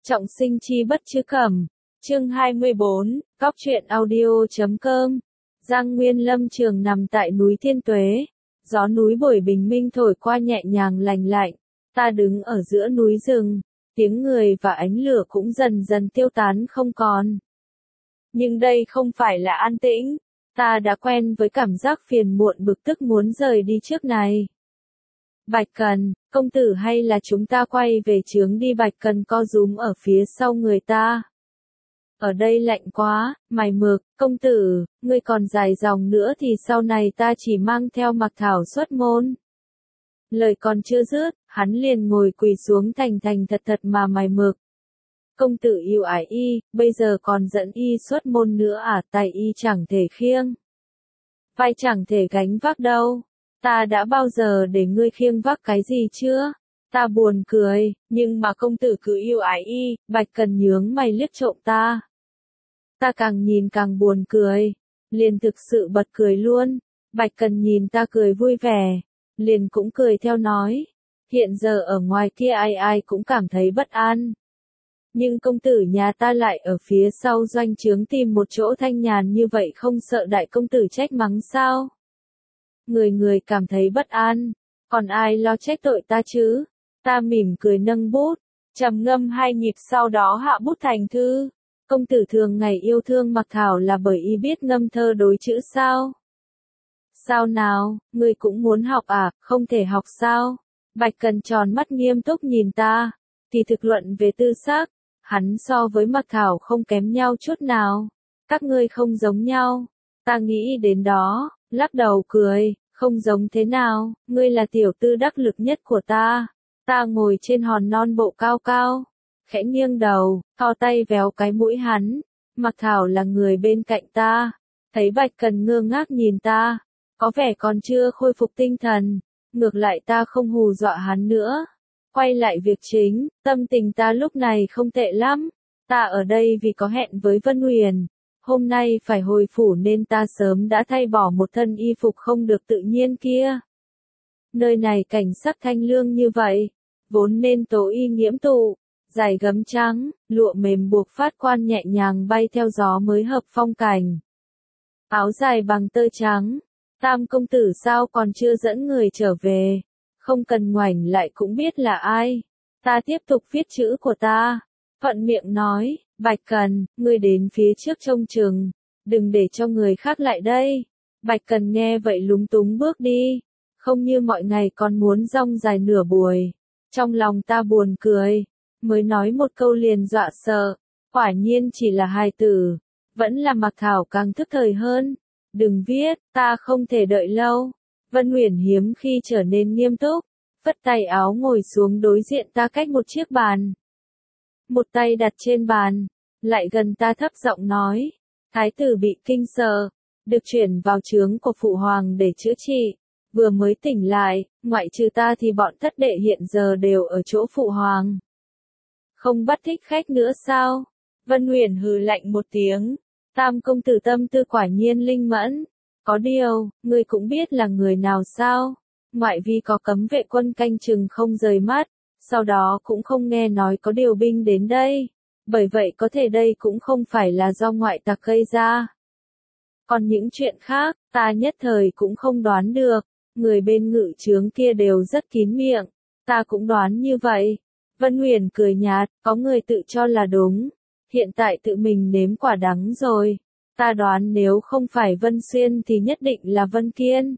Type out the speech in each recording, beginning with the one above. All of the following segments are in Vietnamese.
Trọng sinh chi bất chứ cẩm. Chương 24, Cóc truyện audio.com. Giang Nguyên Lâm Trường nằm tại núi Thiên Tuế. Gió núi buổi bình minh thổi qua nhẹ nhàng lành lạnh. Ta đứng ở giữa núi rừng. Tiếng người và ánh lửa cũng dần dần tiêu tán không còn. Nhưng đây không phải là an tĩnh. Ta đã quen với cảm giác phiền muộn bực tức muốn rời đi trước này. Bạch Cần, công tử hay là chúng ta quay về trướng đi. Bạch Cần co rúm ở phía sau người ta. Ở đây lạnh quá, mày mực, công tử, ngươi còn dài dòng nữa thì sau này ta chỉ mang theo mặc thảo xuất môn. Lời còn chưa dứt, hắn liền ngồi quỳ xuống thành thật mà mày mực. Công tử yêu ái y, bây giờ còn dẫn y xuất môn nữa à? Tay y chẳng thể khiêng, vai chẳng thể gánh vác đâu. Ta đã bao giờ để ngươi khiêng vác cái gì chưa? Ta buồn cười, nhưng mà công tử cứ yêu ái y. Bạch Cần nhướng mày liếc trộm ta. Ta càng nhìn càng buồn cười, liền thực sự bật cười luôn. Bạch Cần nhìn ta cười vui vẻ, liền cũng cười theo nói. Hiện giờ ở ngoài kia ai cũng cảm thấy bất an. Nhưng công tử nhà ta lại ở phía sau doanh trướng tìm một chỗ thanh nhàn như vậy, không sợ đại công tử trách mắng sao? Người cảm thấy bất an, còn ai lo trách tội ta chứ? Ta mỉm cười nâng bút, trầm ngâm 2 nhịp sau đó hạ bút thành thư. Công tử thường ngày yêu thương mặc thảo là bởi y biết ngâm thơ đối chữ sao? Sao nào, ngươi cũng muốn học à? Không thể học sao? Bạch Cần tròn mắt nghiêm túc nhìn ta. Thì thực luận về tư sắc, hắn so với mặc thảo không kém nhau chút nào. Các ngươi không giống nhau. Ta nghĩ đến đó, lắc đầu cười. Không giống thế nào, ngươi là tiểu tư đắc lực nhất của ta. Ta ngồi trên hòn non bộ cao cao, khẽ nghiêng đầu, thò tay véo cái mũi hắn. Mặc thảo là người bên cạnh ta. Thấy Bạch Cần ngơ ngác nhìn ta, có vẻ còn chưa khôi phục tinh thần. Ngược lại ta không hù dọa hắn nữa. Quay lại việc chính, tâm tình ta lúc này không tệ lắm. Ta ở đây vì có hẹn với Vân Huyền. Hôm nay phải hồi phủ nên ta sớm đã thay bỏ một thân y phục không được tự nhiên kia. Nơi này cảnh sắc thanh lương như vậy, vốn nên tố y nghiễm tụ, dài gấm trắng, lụa mềm buộc phát quan nhẹ nhàng bay theo gió mới hợp phong cảnh. Áo dài bằng tơ trắng, Tam công tử sao còn chưa dẫn người trở về? Không cần ngoảnh lại cũng biết là ai. Ta tiếp tục viết chữ của ta, thuận miệng nói. Bạch Cần, ngươi đến phía trước trông chừng, đừng để cho người khác lại đây. Bạch Cần nghe vậy lúng túng bước đi, không như mọi ngày còn muốn rong dài nửa buổi. Trong lòng ta buồn cười, mới nói một câu liền dọa sợ, quả nhiên chỉ là hài tử, vẫn là mặc thảo càng thức thời hơn. Đừng viết, ta không thể đợi lâu. Vân Huyền hiếm khi trở nên nghiêm túc, phất tay áo ngồi xuống đối diện ta cách một chiếc bàn. Một tay đặt trên bàn, lại gần ta thấp giọng nói. Thái tử bị kinh sợ, được chuyển vào trướng của phụ hoàng để chữa trị. Vừa mới tỉnh lại, ngoại trừ ta thì bọn thất đệ hiện giờ đều ở chỗ phụ hoàng. Không bắt thích khách nữa sao? Vân Huyền hừ lạnh một tiếng. Tam công tử tâm tư quả nhiên linh mẫn. Có điều, ngươi cũng biết là người nào sao? Ngoại vi có cấm vệ quân canh chừng không rời mắt. Sau đó cũng không nghe nói có điều binh đến đây. Bởi vậy có thể đây cũng không phải là do ngoại tặc gây ra. Còn những chuyện khác, ta nhất thời cũng không đoán được. Người bên ngự trướng kia đều rất kín miệng. Ta cũng đoán như vậy. Vân Huyền cười nhạt, có người tự cho là đúng. Hiện tại tự mình nếm quả đắng rồi. Ta đoán nếu không phải Vân Xuyên thì nhất định là Vân Kiên.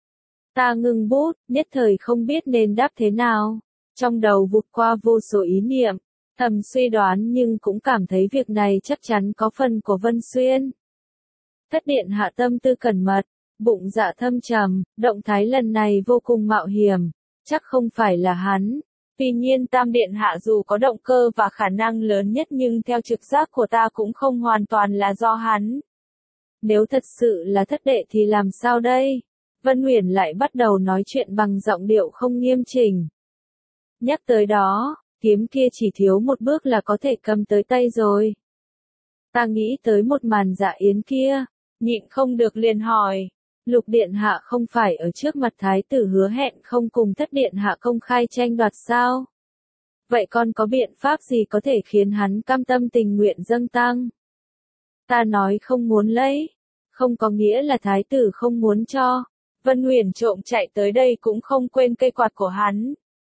Ta ngừng bút, nhất thời không biết nên đáp thế nào. Trong đầu vụt qua vô số ý niệm, thầm suy đoán nhưng cũng cảm thấy việc này chắc chắn có phần của Vân Xuyên. Thất điện hạ tâm tư cẩn mật, bụng dạ thâm trầm, động thái lần này vô cùng mạo hiểm, chắc không phải là hắn. Tuy nhiên Tam điện hạ dù có động cơ và khả năng lớn nhất nhưng theo trực giác của ta cũng không hoàn toàn là do hắn. Nếu thật sự là thất đệ thì làm sao đây? Vân Huyền lại bắt đầu nói chuyện bằng giọng điệu không nghiêm chỉnh. Nhắc tới đó, kiếm kia chỉ thiếu một bước là có thể cầm tới tay rồi. Ta nghĩ tới một màn dạ yến kia, nhịn không được liền hỏi. Lục điện hạ không phải ở trước mặt thái tử hứa hẹn không cùng thất điện hạ công khai tranh đoạt sao? Vậy con có biện pháp gì có thể khiến hắn cam tâm tình nguyện dâng tang? Ta nói không muốn lấy, không có nghĩa là thái tử không muốn cho. Vân Huyền trộm chạy tới đây cũng không quên cây quạt của hắn.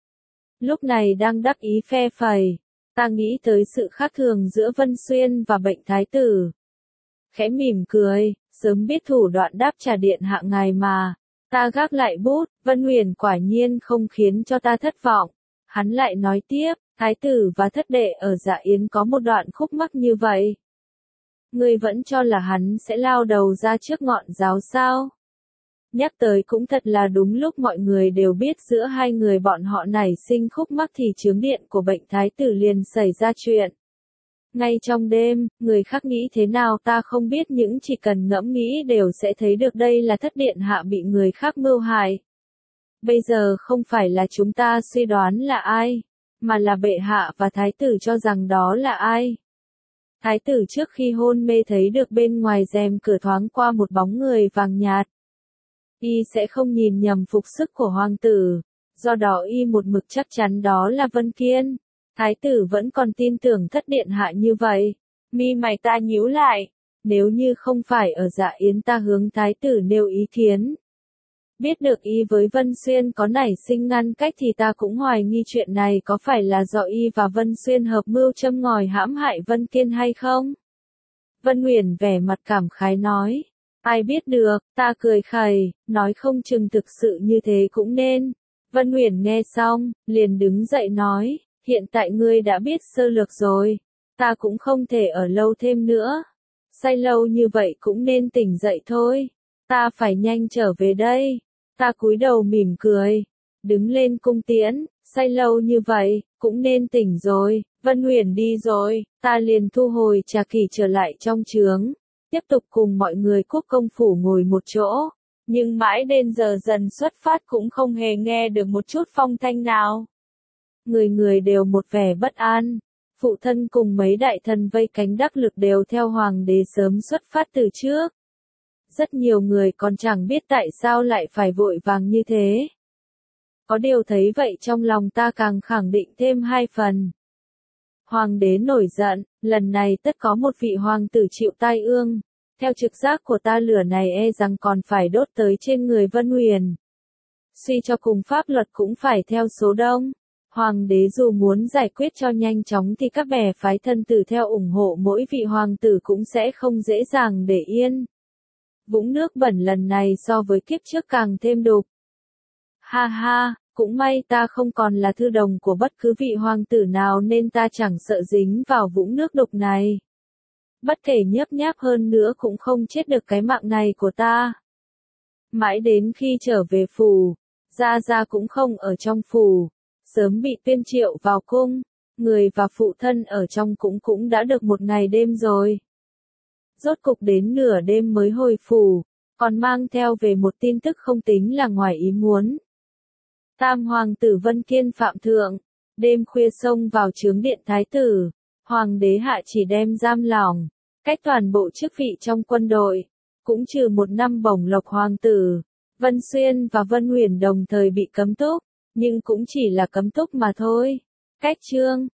Lúc này đang đắc ý phe phẩy, ta nghĩ tới sự khác thường giữa Vân Xuyên và bệnh thái tử. Khẽ mỉm cười, sớm biết thủ đoạn đáp trả điện hạ ngài mà. Ta gác lại bút, Vân Huyền quả nhiên không khiến cho ta thất vọng. Hắn lại nói tiếp, thái tử và thất đệ ở Dạ Yến có một đoạn khúc mắc như vậy. Ngươi vẫn cho là hắn sẽ lao đầu ra trước ngọn giáo sao? Nhắc tới cũng thật là đúng lúc mọi người đều biết giữa hai người bọn họ nảy sinh khúc mắc thì chướng điện của bệnh thái tử liền xảy ra chuyện. Ngay trong đêm, người khác nghĩ thế nào ta không biết, những chỉ cần ngẫm nghĩ đều sẽ thấy được đây là thất điện hạ bị người khác mưu hại. Bây giờ không phải là chúng ta suy đoán là ai, mà là bệ hạ và thái tử cho rằng đó là ai. Thái tử trước khi hôn mê thấy được bên ngoài rèm cửa thoáng qua một bóng người vàng nhạt. Y sẽ không nhìn nhầm phục sức của hoàng tử, do đó y một mực chắc chắn đó là Vân Kiên. Thái tử vẫn còn tin tưởng thất điện hạ như vậy. Mi mày ta nhíu lại, nếu như không phải ở Dạ Yến ta hướng thái tử nêu ý kiến. Biết được y với Vân Xuyên có nảy sinh ngăn cách thì ta cũng hoài nghi chuyện này có phải là do y và Vân Xuyên hợp mưu châm ngòi hãm hại Vân Kiên hay không? Vân Huyền vẻ mặt cảm khái nói. Ai biết được, ta cười khẩy, nói không chừng thực sự như thế cũng nên. Vân Huyền nghe xong, liền đứng dậy nói, hiện tại ngươi đã biết sơ lược rồi, ta cũng không thể ở lâu thêm nữa. Say lâu như vậy cũng nên tỉnh dậy thôi, ta phải nhanh trở về đây. Ta cúi đầu mỉm cười, đứng lên cung tiễn, say lâu như vậy, cũng nên tỉnh rồi. Vân Huyền đi rồi, ta liền thu hồi trà kỷ trở lại trong trướng. Tiếp tục cùng mọi người quốc công phủ ngồi một chỗ, nhưng mãi đến giờ dần xuất phát cũng không hề nghe được một chút phong thanh nào. Người người đều một vẻ bất an, phụ thân cùng mấy đại thần vây cánh đắc lực đều theo hoàng đế sớm xuất phát từ trước. Rất nhiều người còn chẳng biết tại sao lại phải vội vàng như thế. Có điều thấy vậy trong lòng ta càng khẳng định thêm hai phần. Hoàng đế nổi giận, lần này tất có một vị hoàng tử chịu tai ương. Theo trực giác của ta lửa này e rằng còn phải đốt tới trên người Vân Huyền. Suy cho cùng pháp luật cũng phải theo số đông. Hoàng đế dù muốn giải quyết cho nhanh chóng thì các bè phái thân tử theo ủng hộ mỗi vị hoàng tử cũng sẽ không dễ dàng để yên. Vũng nước bẩn lần này so với kiếp trước càng thêm đục. Ha ha, cũng may ta không còn là thư đồng của bất cứ vị hoàng tử nào nên ta chẳng sợ dính vào vũng nước đục này. Bất kể nhớp nháp hơn nữa cũng không chết được cái mạng này của ta. Mãi đến khi trở về phủ, Gia Gia cũng không ở trong phủ, sớm bị tuyên triệu vào cung, người và phụ thân ở trong cũng đã được một ngày đêm rồi. Rốt cục đến nửa đêm mới hồi phủ, còn mang theo về một tin tức không tính là ngoài ý muốn. Tam hoàng tử Vân Kiên phạm thượng, đêm khuya xông vào chướng điện thái tử, hoàng đế hạ chỉ đem giam lỏng, cách toàn bộ chức vị trong quân đội, cũng trừ 1 năm bổng lộc hoàng tử. Vân Xuyên và Vân Huyền đồng thời bị cấm túc, nhưng cũng chỉ là cấm túc mà thôi. Cách chương